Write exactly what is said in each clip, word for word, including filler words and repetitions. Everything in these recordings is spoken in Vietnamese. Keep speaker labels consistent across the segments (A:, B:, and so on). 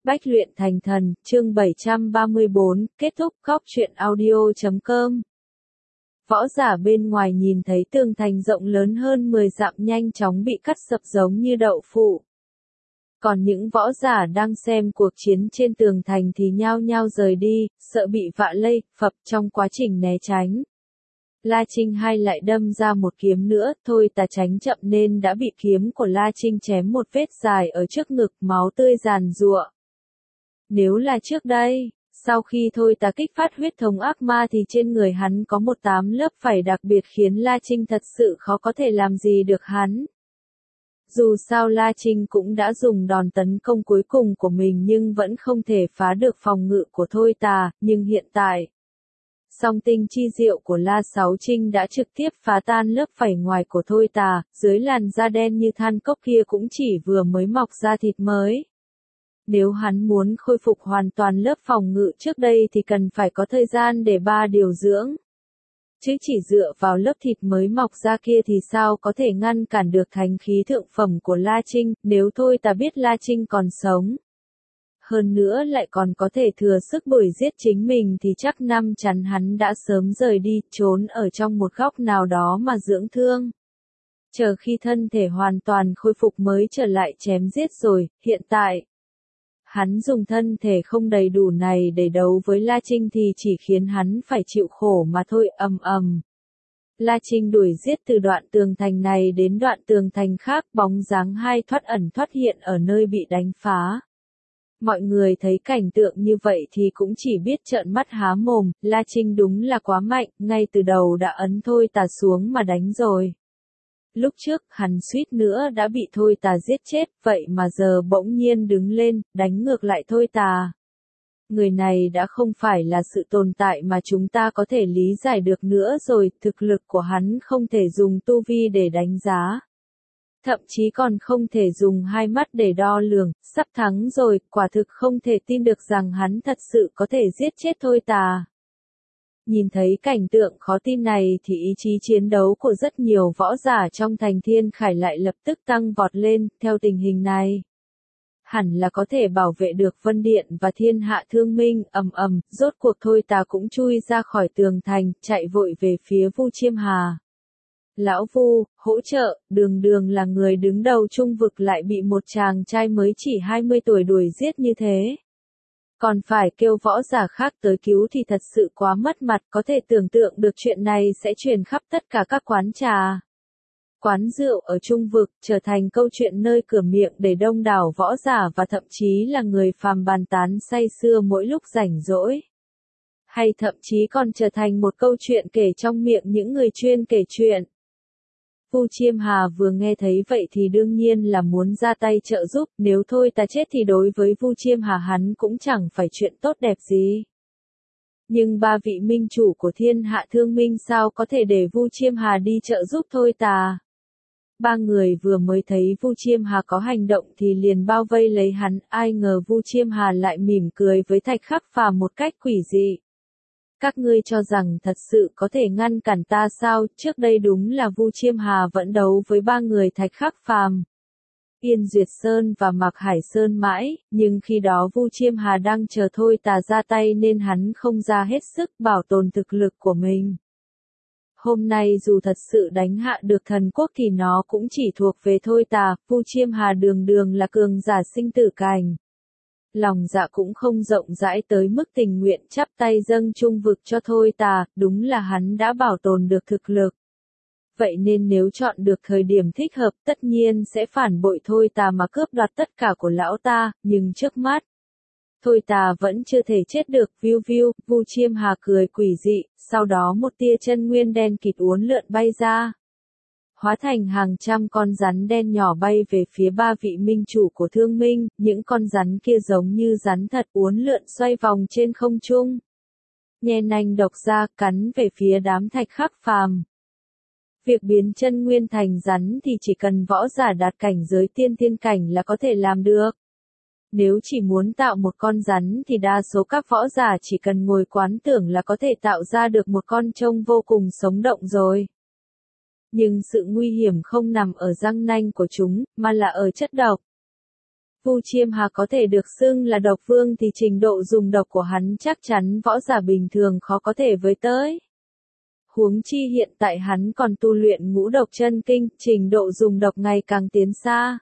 A: Bách luyện thành thần, chương bảy trăm ba mươi bốn, kết thúc. Góc truyện audio chấm com. Võ giả bên ngoài nhìn thấy tường thành rộng lớn hơn mười dặm nhanh chóng bị cắt sập giống như đậu phụ. Còn những võ giả đang xem cuộc chiến trên tường thành thì nhao nhao rời đi, sợ bị vạ lây, phập trong quá trình né tránh. La Trinh hai lại đâm ra một kiếm nữa, thôi ta tránh chậm nên đã bị kiếm của La Trinh chém một vết dài ở trước ngực, máu tươi giàn giụa. Nếu là trước đây, sau khi thôi ta kích phát huyết thống ác ma thì trên người hắn có một tám lớp vảy đặc biệt khiến La Trinh thật sự khó có thể làm gì được hắn. Dù sao La Trinh cũng đã dùng đòn tấn công cuối cùng của mình nhưng vẫn không thể phá được phòng ngự của thôi tà, nhưng hiện tại, song tinh chi diệu của La Sáu Trinh đã trực tiếp phá tan lớp vảy ngoài của thôi tà, dưới làn da đen như than cốc kia cũng chỉ vừa mới mọc ra thịt mới. Nếu hắn muốn khôi phục hoàn toàn lớp phòng ngự trước đây thì cần phải có thời gian để ba điều dưỡng. Chứ chỉ dựa vào lớp thịt mới mọc ra kia thì sao có thể ngăn cản được thánh khí thượng phẩm của La Trinh, nếu thôi ta biết La Trinh còn sống. Hơn nữa lại còn có thể thừa sức đuổi giết chính mình thì chắc năm chắn hắn đã sớm rời đi, trốn ở trong một góc nào đó mà dưỡng thương. Chờ khi thân thể hoàn toàn khôi phục mới trở lại chém giết rồi, hiện tại. Hắn dùng thân thể không đầy đủ này để đấu với La Trinh thì chỉ khiến hắn phải chịu khổ mà thôi. Ầm ầm. La Trinh đuổi giết từ đoạn tường thành này đến đoạn tường thành khác, bóng dáng hai thoát ẩn thoát hiện ở nơi bị đánh phá. Mọi người thấy cảnh tượng như vậy thì cũng chỉ biết trợn mắt há mồm, La Trinh đúng là quá mạnh, ngay từ đầu đã ấn thôi tà xuống mà đánh rồi. Lúc trước hắn suýt nữa đã bị thôi tà giết chết, vậy mà giờ bỗng nhiên đứng lên, đánh ngược lại thôi tà. Người này đã không phải là sự tồn tại mà chúng ta có thể lý giải được nữa rồi, thực lực của hắn không thể dùng tu vi để đánh giá. Thậm chí còn không thể dùng hai mắt để đo lường, sắp thắng rồi, quả thực không thể tin được rằng hắn thật sự có thể giết chết thôi tà. Nhìn thấy cảnh tượng khó tin này thì ý chí chiến đấu của rất nhiều võ giả trong thành Thiên Khải lại lập tức tăng vọt lên, theo tình hình này. Hẳn là có thể bảo vệ được Vân Điện và Thiên Hạ Thương Minh. Ầm ầm, rốt cuộc thôi tà cũng chui ra khỏi tường thành, chạy vội về phía Vu Chiêm Hà. Lão Vu, hỗ trợ, đường đường là người đứng đầu trung vực lại bị một chàng trai mới chỉ hai mươi tuổi đuổi giết như thế. Còn phải kêu võ giả khác tới cứu thì thật sự quá mất mặt, có thể tưởng tượng được chuyện này sẽ truyền khắp tất cả các quán trà. Quán rượu ở trung vực trở thành câu chuyện nơi cửa miệng để đông đảo võ giả và thậm chí là người phàm bàn tán say sưa mỗi lúc rảnh rỗi. Hay thậm chí còn trở thành một câu chuyện kể trong miệng những người chuyên kể chuyện. Vu Chiêm Hà vừa nghe thấy vậy thì đương nhiên là muốn ra tay trợ giúp, nếu thôi ta chết thì đối với Vu Chiêm Hà hắn cũng chẳng phải chuyện tốt đẹp gì. Nhưng ba vị minh chủ của Thiên Hạ Thương Minh sao có thể để Vu Chiêm Hà đi trợ giúp thôi tà. Ba người vừa mới thấy Vu Chiêm Hà có hành động thì liền bao vây lấy hắn, ai ngờ Vu Chiêm Hà lại mỉm cười với Thạch Khắc Phàm một cách quỷ dị. Các ngươi cho rằng thật sự có thể ngăn cản ta sao? Trước đây đúng là Vu Chiêm Hà vẫn đấu với ba người Thạch Khắc Phàm, Yên Duyệt Sơn và Mạc Hải Sơn mãi, nhưng khi đó Vu Chiêm Hà đang chờ thôi tà ra tay nên hắn không ra hết sức bảo tồn thực lực của mình. Hôm nay dù thật sự đánh hạ được thần quốc thì nó cũng chỉ thuộc về thôi tà, Vu Chiêm Hà đường đường là cường giả sinh tử cảnh. Lòng dạ cũng không rộng rãi tới mức tình nguyện chắp tay dâng trung vực cho thôi tà, đúng là hắn đã bảo tồn được thực lực. Vậy nên nếu chọn được thời điểm thích hợp tất nhiên sẽ phản bội thôi tà mà cướp đoạt tất cả của lão ta, nhưng trước mắt. Thôi tà vẫn chưa thể chết được, viu viu, Vu Chiêm Hà cười quỷ dị, sau đó một tia chân nguyên đen kịt uốn lượn bay ra. Hóa thành hàng trăm con rắn đen nhỏ bay về phía ba vị minh chủ của Thương Minh, những con rắn kia giống như rắn thật uốn lượn xoay vòng trên không trung. Nhe nanh độc ra cắn về phía đám Thạch Khắc Phàm. Việc biến chân nguyên thành rắn thì chỉ cần võ giả đạt cảnh giới tiên thiên cảnh là có thể làm được. Nếu chỉ muốn tạo một con rắn thì đa số các võ giả chỉ cần ngồi quán tưởng là có thể tạo ra được một con trông vô cùng sống động rồi. Nhưng sự nguy hiểm không nằm ở răng nanh của chúng, mà là ở chất độc. Vu Chiêm Hà có thể được xưng là độc vương thì trình độ dùng độc của hắn chắc chắn võ giả bình thường khó có thể với tới. Huống chi hiện tại hắn còn tu luyện ngũ độc chân kinh, trình độ dùng độc ngày càng tiến xa.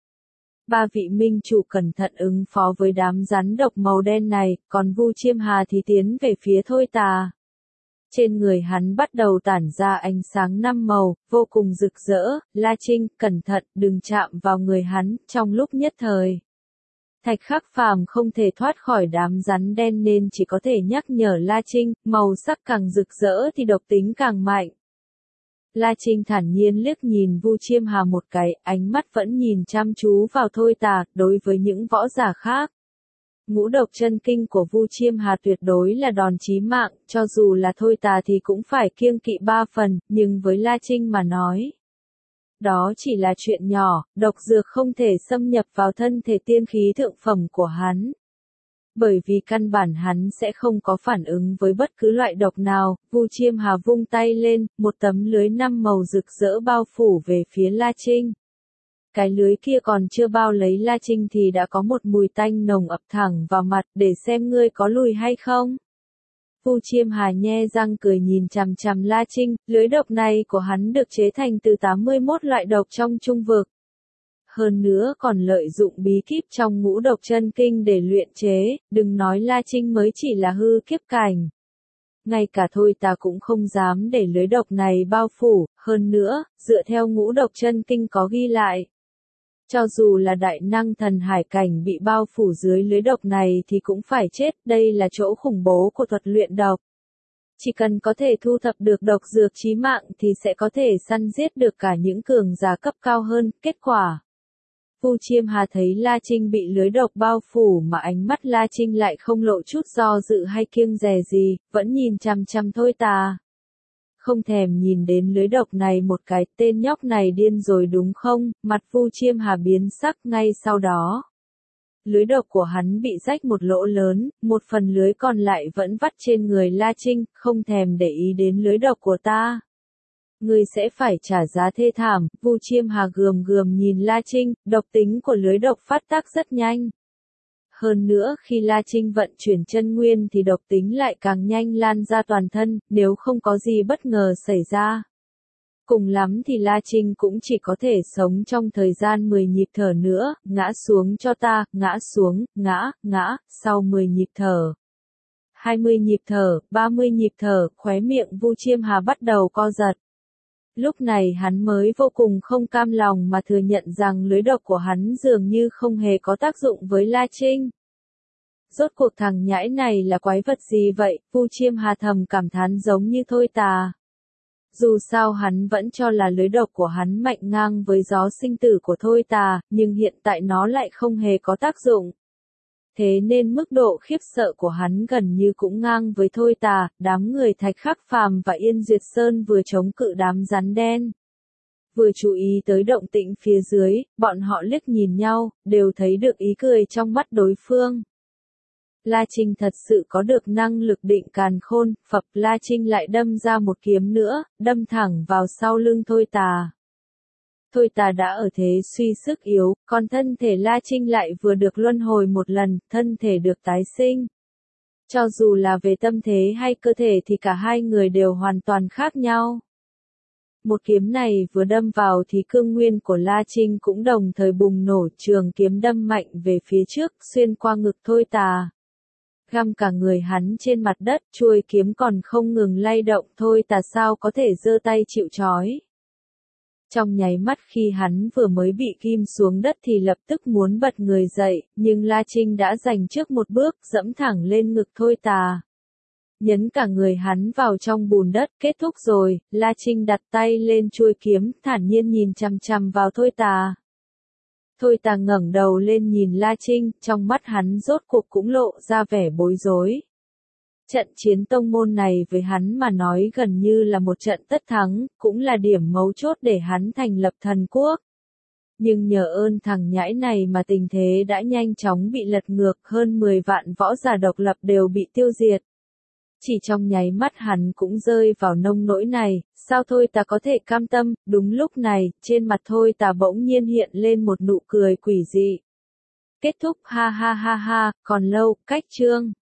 A: Ba vị minh chủ cẩn thận ứng phó với đám rắn độc màu đen này, còn Vu Chiêm Hà thì tiến về phía Thôi Tà. Trên người hắn bắt đầu tản ra ánh sáng năm màu, vô cùng rực rỡ. La Trinh, cẩn thận, đừng chạm vào người hắn, trong lúc nhất thời. Thạch Khắc Phàm không thể thoát khỏi đám rắn đen nên chỉ có thể nhắc nhở La Trinh, màu sắc càng rực rỡ thì độc tính càng mạnh. La Trinh thản nhiên liếc nhìn Vu Chiêm Hà một cái, ánh mắt vẫn nhìn chăm chú vào Thôi Tà. Đối với những võ giả khác, ngũ độc chân kinh của Vu Chiêm Hà tuyệt đối là đòn chí mạng, cho dù là Thôi Tà thì cũng phải kiêng kỵ ba phần, nhưng với La Trinh mà nói, đó chỉ là chuyện nhỏ, độc dược không thể xâm nhập vào thân thể tiên khí thượng phẩm của hắn. Bởi vì căn bản hắn sẽ không có phản ứng với bất cứ loại độc nào. Vu Chiêm Hà vung tay lên, một tấm lưới năm màu rực rỡ bao phủ về phía La Trinh. Cái lưới kia còn chưa bao lấy La Trinh thì đã có một mùi tanh nồng ập thẳng vào mặt, để xem ngươi có lùi hay không. Vu Chiêm Hà nhe răng cười nhìn chằm chằm La Trinh, lưới độc này của hắn được chế thành từ tám mươi mốt loại độc trong trung vực. Hơn nữa còn lợi dụng bí kíp trong ngũ độc chân kinh để luyện chế, đừng nói La Trinh mới chỉ là hư kiếp cảnh. Ngay cả Thôi Tà cũng không dám để lưới độc này bao phủ, hơn nữa, dựa theo ngũ độc chân kinh có ghi lại. Cho dù là đại năng thần hải cảnh bị bao phủ dưới lưới độc này thì cũng phải chết, đây là chỗ khủng bố của thuật luyện độc. Chỉ cần có thể thu thập được độc dược chí mạng thì sẽ có thể săn giết được cả những cường giả cấp cao hơn, kết quả. Vu Chiêm Hà thấy La Trinh bị lưới độc bao phủ mà ánh mắt La Trinh lại không lộ chút do dự hay kiêng dè gì, vẫn nhìn chằm chằm Thôi Tà. Không thèm nhìn đến lưới độc này một cái, tên nhóc này điên rồi đúng không? Mặt Vu Chiêm Hà biến sắc ngay sau đó. Lưới độc của hắn bị rách một lỗ lớn, một phần lưới còn lại vẫn vắt trên người La Trinh, không thèm để ý đến lưới độc của ta. Ngươi sẽ phải trả giá thê thảm. Vu Chiêm Hà gườm gườm nhìn La Trinh, độc tính của lưới độc phát tác rất nhanh. Hơn nữa khi La Trinh vận chuyển chân nguyên thì độc tính lại càng nhanh lan ra toàn thân, nếu không có gì bất ngờ xảy ra. Cùng lắm thì La Trinh cũng chỉ có thể sống trong thời gian mười nhịp thở nữa, ngã xuống cho ta, ngã xuống, ngã, ngã, sau mười nhịp thở. hai mươi nhịp thở, ba mươi nhịp thở, khóe miệng Vu Chiêm Hà bắt đầu co giật. Lúc này hắn mới vô cùng không cam lòng mà thừa nhận rằng lưới độc của hắn dường như không hề có tác dụng với La Trinh. Rốt cuộc thằng nhãi này là quái vật gì vậy? Vu Chiêm Hà thầm cảm thán giống như Thôi Tà. Dù sao hắn vẫn cho là lưới độc của hắn mạnh ngang với gió sinh tử của Thôi Tà, nhưng hiện tại nó lại không hề có tác dụng. Thế nên mức độ khiếp sợ của hắn gần như cũng ngang với Thôi Tà. Đám người Thạch Khắc Phàm và Yên Duyệt Sơn vừa chống cự đám rắn đen, vừa chú ý tới động tĩnh phía dưới, bọn họ liếc nhìn nhau, đều thấy được ý cười trong mắt đối phương. La Trinh thật sự có được năng lực định càn khôn, phập. La Trinh lại đâm ra một kiếm nữa, đâm thẳng vào sau lưng Thôi Tà. Thôi Tà đã ở thế suy sức yếu, còn thân thể La Trinh lại vừa được luân hồi một lần, thân thể được tái sinh. Cho dù là về tâm thế hay cơ thể thì cả hai người đều hoàn toàn khác nhau. Một kiếm này vừa đâm vào thì cương nguyên của La Trinh cũng đồng thời bùng nổ, trường kiếm đâm mạnh về phía trước, xuyên qua ngực Thôi Tà. Găm cả người hắn trên mặt đất, chuôi kiếm còn không ngừng lay động. Thôi Tà sao có thể giơ tay chịu trói. Trong nháy mắt khi hắn vừa mới bị ghim xuống đất thì lập tức muốn bật người dậy, nhưng La Trinh đã giành trước một bước, dẫm thẳng lên ngực Thôi Tà. Nhấn cả người hắn vào trong bùn đất, kết thúc rồi. La Trinh đặt tay lên chuôi kiếm, thản nhiên nhìn chằm chằm vào Thôi Tà. Thôi Tà ngẩng đầu lên nhìn La Trinh, trong mắt hắn rốt cuộc cũng lộ ra vẻ bối rối. Trận chiến tông môn này với hắn mà nói gần như là một trận tất thắng, cũng là điểm mấu chốt để hắn thành lập thần quốc. Nhưng nhờ ơn thằng nhãi này mà tình thế đã nhanh chóng bị lật ngược, hơn mười vạn võ giả độc lập đều bị tiêu diệt. Chỉ trong nháy mắt hắn cũng rơi vào nông nỗi này, sao Thôi Tà có thể cam tâm? Đúng lúc này, trên mặt Thôi Tà bỗng nhiên hiện lên một nụ cười quỷ dị. Kết thúc ha ha ha ha, còn lâu, cách chương.